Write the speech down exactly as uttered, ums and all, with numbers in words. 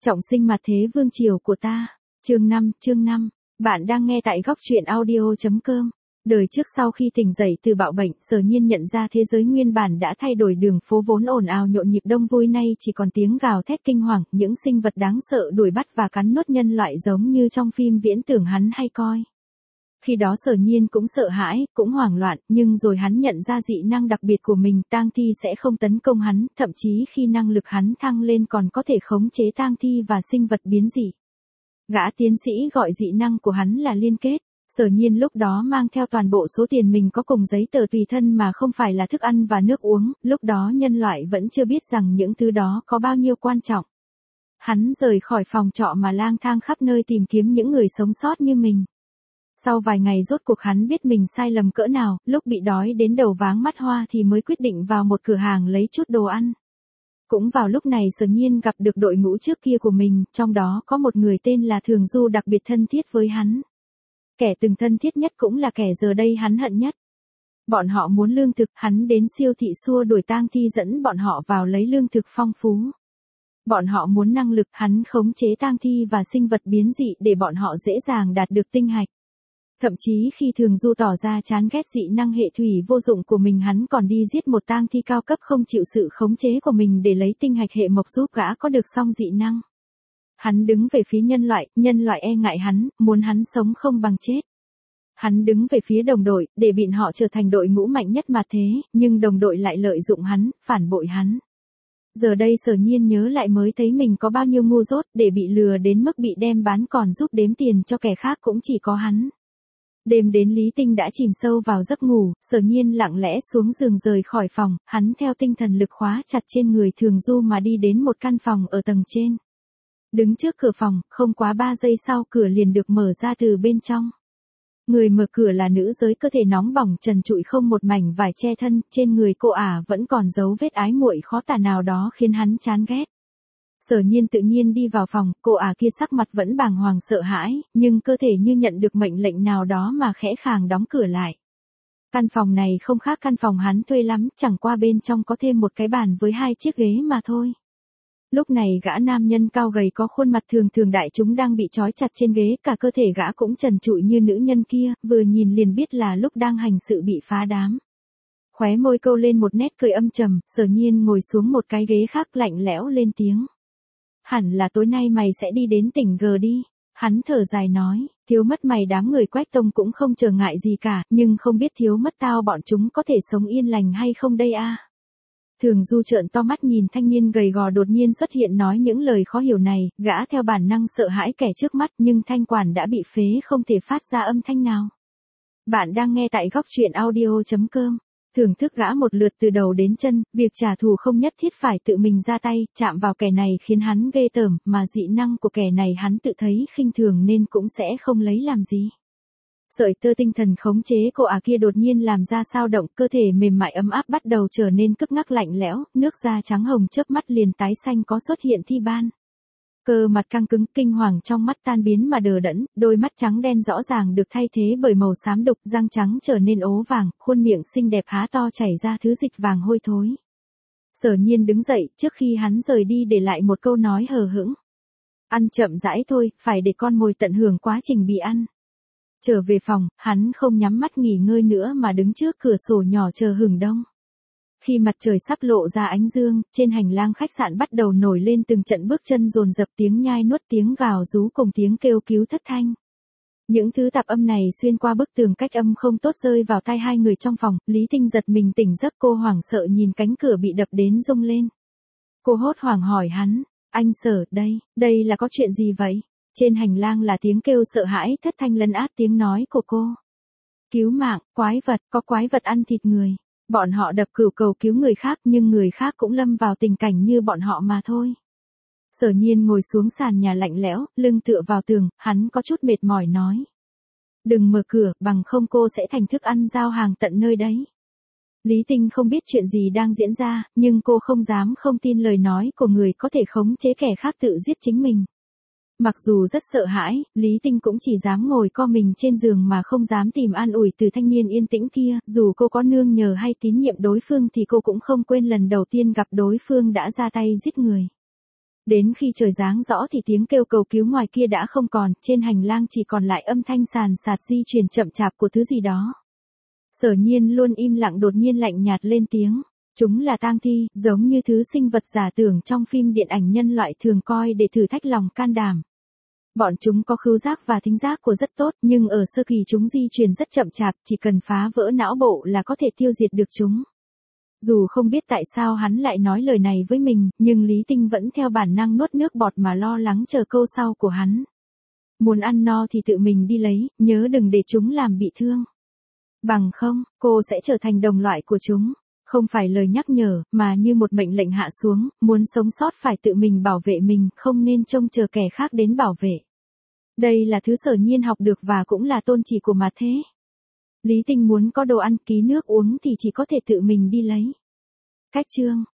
Trọng sinh mặt thế vương triều của ta. Chương năm, chương năm. Bạn đang nghe tại góc truyện audio chấm com. Đời trước sau khi tỉnh dậy từ bạo bệnh, Sở Nhiên nhận ra thế giới nguyên bản đã thay đổi, đường phố vốn ồn ào nhộn nhịp đông vui nay chỉ còn tiếng gào thét kinh hoàng, những sinh vật đáng sợ đuổi bắt và cắn nuốt nhân loại giống như trong phim viễn tưởng hắn hay coi. Khi đó Sở Nhiên cũng sợ hãi, cũng hoảng loạn, nhưng rồi hắn nhận ra dị năng đặc biệt của mình, tang thi sẽ không tấn công hắn, thậm chí khi năng lực hắn thăng lên còn có thể khống chế tang thi và sinh vật biến dị. Gã tiến sĩ gọi dị năng của hắn là liên kết. Sở Nhiên lúc đó mang theo toàn bộ số tiền mình có cùng giấy tờ tùy thân mà không phải là thức ăn và nước uống, lúc đó nhân loại vẫn chưa biết rằng những thứ đó có bao nhiêu quan trọng. Hắn rời khỏi phòng trọ mà lang thang khắp nơi tìm kiếm những người sống sót như mình. Sau vài ngày rốt cuộc hắn biết mình sai lầm cỡ nào, lúc bị đói đến đầu váng mắt hoa thì mới quyết định vào một cửa hàng lấy chút đồ ăn. Cũng vào lúc này Sở Nhiên gặp được đội ngũ trước kia của mình, trong đó có một người tên là Thường Du đặc biệt thân thiết với hắn. Kẻ từng thân thiết nhất cũng là kẻ giờ đây hắn hận nhất. Bọn họ muốn lương thực, hắn đến siêu thị xua đuổi tang thi dẫn bọn họ vào lấy lương thực phong phú. Bọn họ muốn năng lực, hắn khống chế tang thi và sinh vật biến dị để bọn họ dễ dàng đạt được tinh hạch. Thậm chí khi Thường Du tỏ ra chán ghét dị năng hệ thủy vô dụng của mình, hắn còn đi giết một tang thi cao cấp không chịu sự khống chế của mình để lấy tinh hạch hệ mộc giúp gã có được xong dị năng. Hắn đứng về phía nhân loại, nhân loại e ngại hắn, muốn hắn sống không bằng chết. Hắn đứng về phía đồng đội, để bịn họ trở thành đội ngũ mạnh nhất mà thế, nhưng đồng đội lại lợi dụng hắn, phản bội hắn. Giờ đây Sở Nhiên nhớ lại mới thấy mình có bao nhiêu ngu dốt, để bị lừa đến mức bị đem bán còn giúp đếm tiền cho kẻ khác cũng chỉ có hắn. Đêm đến Lý Tinh đã chìm sâu vào giấc ngủ, Sở Nhiên lặng lẽ xuống giường rời khỏi phòng, hắn theo tinh thần lực khóa chặt trên người Thường Du mà đi đến một căn phòng ở tầng trên. Đứng trước cửa phòng, không quá ba giây sau cửa liền được mở ra từ bên trong. Người mở cửa là nữ giới cơ thể nóng bỏng trần trụi không một mảnh vải che thân, trên người cô ả vẫn còn dấu vết ái muội khó tả nào đó khiến hắn chán ghét. Sở Nhiên tự nhiên đi vào phòng, cô ả kia sắc mặt vẫn bàng hoàng sợ hãi, nhưng cơ thể như nhận được mệnh lệnh nào đó mà khẽ khàng đóng cửa lại. Căn phòng này không khác căn phòng hắn thuê lắm, chẳng qua bên trong có thêm một cái bàn với hai chiếc ghế mà thôi. Lúc này gã nam nhân cao gầy có khuôn mặt thường thường đại chúng đang bị trói chặt trên ghế, cả cơ thể gã cũng trần trụi như nữ nhân kia, vừa nhìn liền biết là lúc đang hành sự bị phá đám. Khóe môi câu lên một nét cười âm trầm, Sở Nhiên ngồi xuống một cái ghế khác lạnh lẽo lên tiếng. Hẳn là tối nay mày sẽ đi đến tỉnh G đi. Hắn thở dài nói, thiếu mất mày đám người Quách Tông cũng không trở ngại gì cả, nhưng không biết thiếu mất tao bọn chúng có thể sống yên lành hay không đây a? Thường Du trợn to mắt nhìn thanh niên gầy gò đột nhiên xuất hiện nói những lời khó hiểu này, gã theo bản năng sợ hãi kẻ trước mắt nhưng thanh quản đã bị phế không thể phát ra âm thanh nào. Bạn đang nghe tại góc truyện audio chấm com. Thưởng thức gã một lượt từ đầu đến chân, việc trả thù không nhất thiết phải tự mình ra tay, chạm vào kẻ này khiến hắn ghê tởm, mà dị năng của kẻ này hắn tự thấy khinh thường nên cũng sẽ không lấy làm gì. Sợi tơ tinh thần khống chế cô ả kia đột nhiên làm ra sao động, cơ thể mềm mại ấm áp bắt đầu trở nên cứng ngắc lạnh lẽo, nước da trắng hồng chớp mắt liền tái xanh có xuất hiện thi ban. Cơ mặt căng cứng, kinh hoàng trong mắt tan biến mà đờ đẫn, đôi mắt trắng đen rõ ràng được thay thế bởi màu xám đục, răng trắng trở nên ố vàng, khuôn miệng xinh đẹp há to chảy ra thứ dịch vàng hôi thối. Sở Nhiên đứng dậy, trước khi hắn rời đi để lại một câu nói hờ hững. Ăn chậm rãi thôi, phải để con mồi tận hưởng quá trình bị ăn. Trở về phòng, hắn không nhắm mắt nghỉ ngơi nữa mà đứng trước cửa sổ nhỏ chờ hừng đông. Khi mặt trời sắp lộ ra ánh dương, trên hành lang khách sạn bắt đầu nổi lên từng trận bước chân dồn dập, tiếng nhai nuốt, tiếng gào rú cùng tiếng kêu cứu thất thanh. Những thứ tạp âm này xuyên qua bức tường cách âm không tốt rơi vào tai hai người trong phòng, Lý Tinh giật mình tỉnh giấc, cô hoảng sợ nhìn cánh cửa bị đập đến rung lên. Cô hốt hoảng hỏi hắn, anh Sở, đây, đây là có chuyện gì vậy? Trên hành lang là tiếng kêu sợ hãi thất thanh lấn át tiếng nói của cô. Cứu mạng, quái vật, có quái vật ăn thịt người. Bọn họ đập cừu cầu cứu người khác nhưng người khác cũng lâm vào tình cảnh như bọn họ mà thôi. Sở Nhiên ngồi xuống sàn nhà lạnh lẽo, lưng tựa vào tường, hắn có chút mệt mỏi nói. Đừng mở cửa, bằng không cô sẽ thành thức ăn giao hàng tận nơi đấy. Lý Tinh không biết chuyện gì đang diễn ra, nhưng cô không dám không tin lời nói của người có thể khống chế kẻ khác tự giết chính mình. Mặc dù rất sợ hãi, Lý Tinh cũng chỉ dám ngồi co mình trên giường mà không dám tìm an ủi từ thanh niên yên tĩnh kia, dù cô có nương nhờ hay tín nhiệm đối phương thì cô cũng không quên lần đầu tiên gặp đối phương đã ra tay giết người. Đến khi trời giáng rõ thì tiếng kêu cầu cứu ngoài kia đã không còn, trên hành lang chỉ còn lại âm thanh sàn sạt di chuyển chậm chạp của thứ gì đó. Sở Nhiên luôn im lặng đột nhiên lạnh nhạt lên tiếng. Chúng là tang thi, giống như thứ sinh vật giả tưởng trong phim điện ảnh nhân loại thường coi để thử thách lòng can đảm. Bọn chúng có khứu giác và thính giác của rất tốt, nhưng ở sơ kỳ chúng di chuyển rất chậm chạp, chỉ cần phá vỡ não bộ là có thể tiêu diệt được chúng. Dù không biết tại sao hắn lại nói lời này với mình, nhưng Lý Tinh vẫn theo bản năng nuốt nước bọt mà lo lắng chờ câu sau của hắn. Muốn ăn no thì tự mình đi lấy, nhớ đừng để chúng làm bị thương. Bằng không, cô sẽ trở thành đồng loại của chúng. Không phải lời nhắc nhở, mà như một mệnh lệnh hạ xuống, muốn sống sót phải tự mình bảo vệ mình, không nên trông chờ kẻ khác đến bảo vệ. Đây là thứ Sở Nhiên học được và cũng là tôn chỉ của mà thế. Lý Tinh muốn có đồ ăn, ký nước uống thì chỉ có thể tự mình đi lấy. Cách chương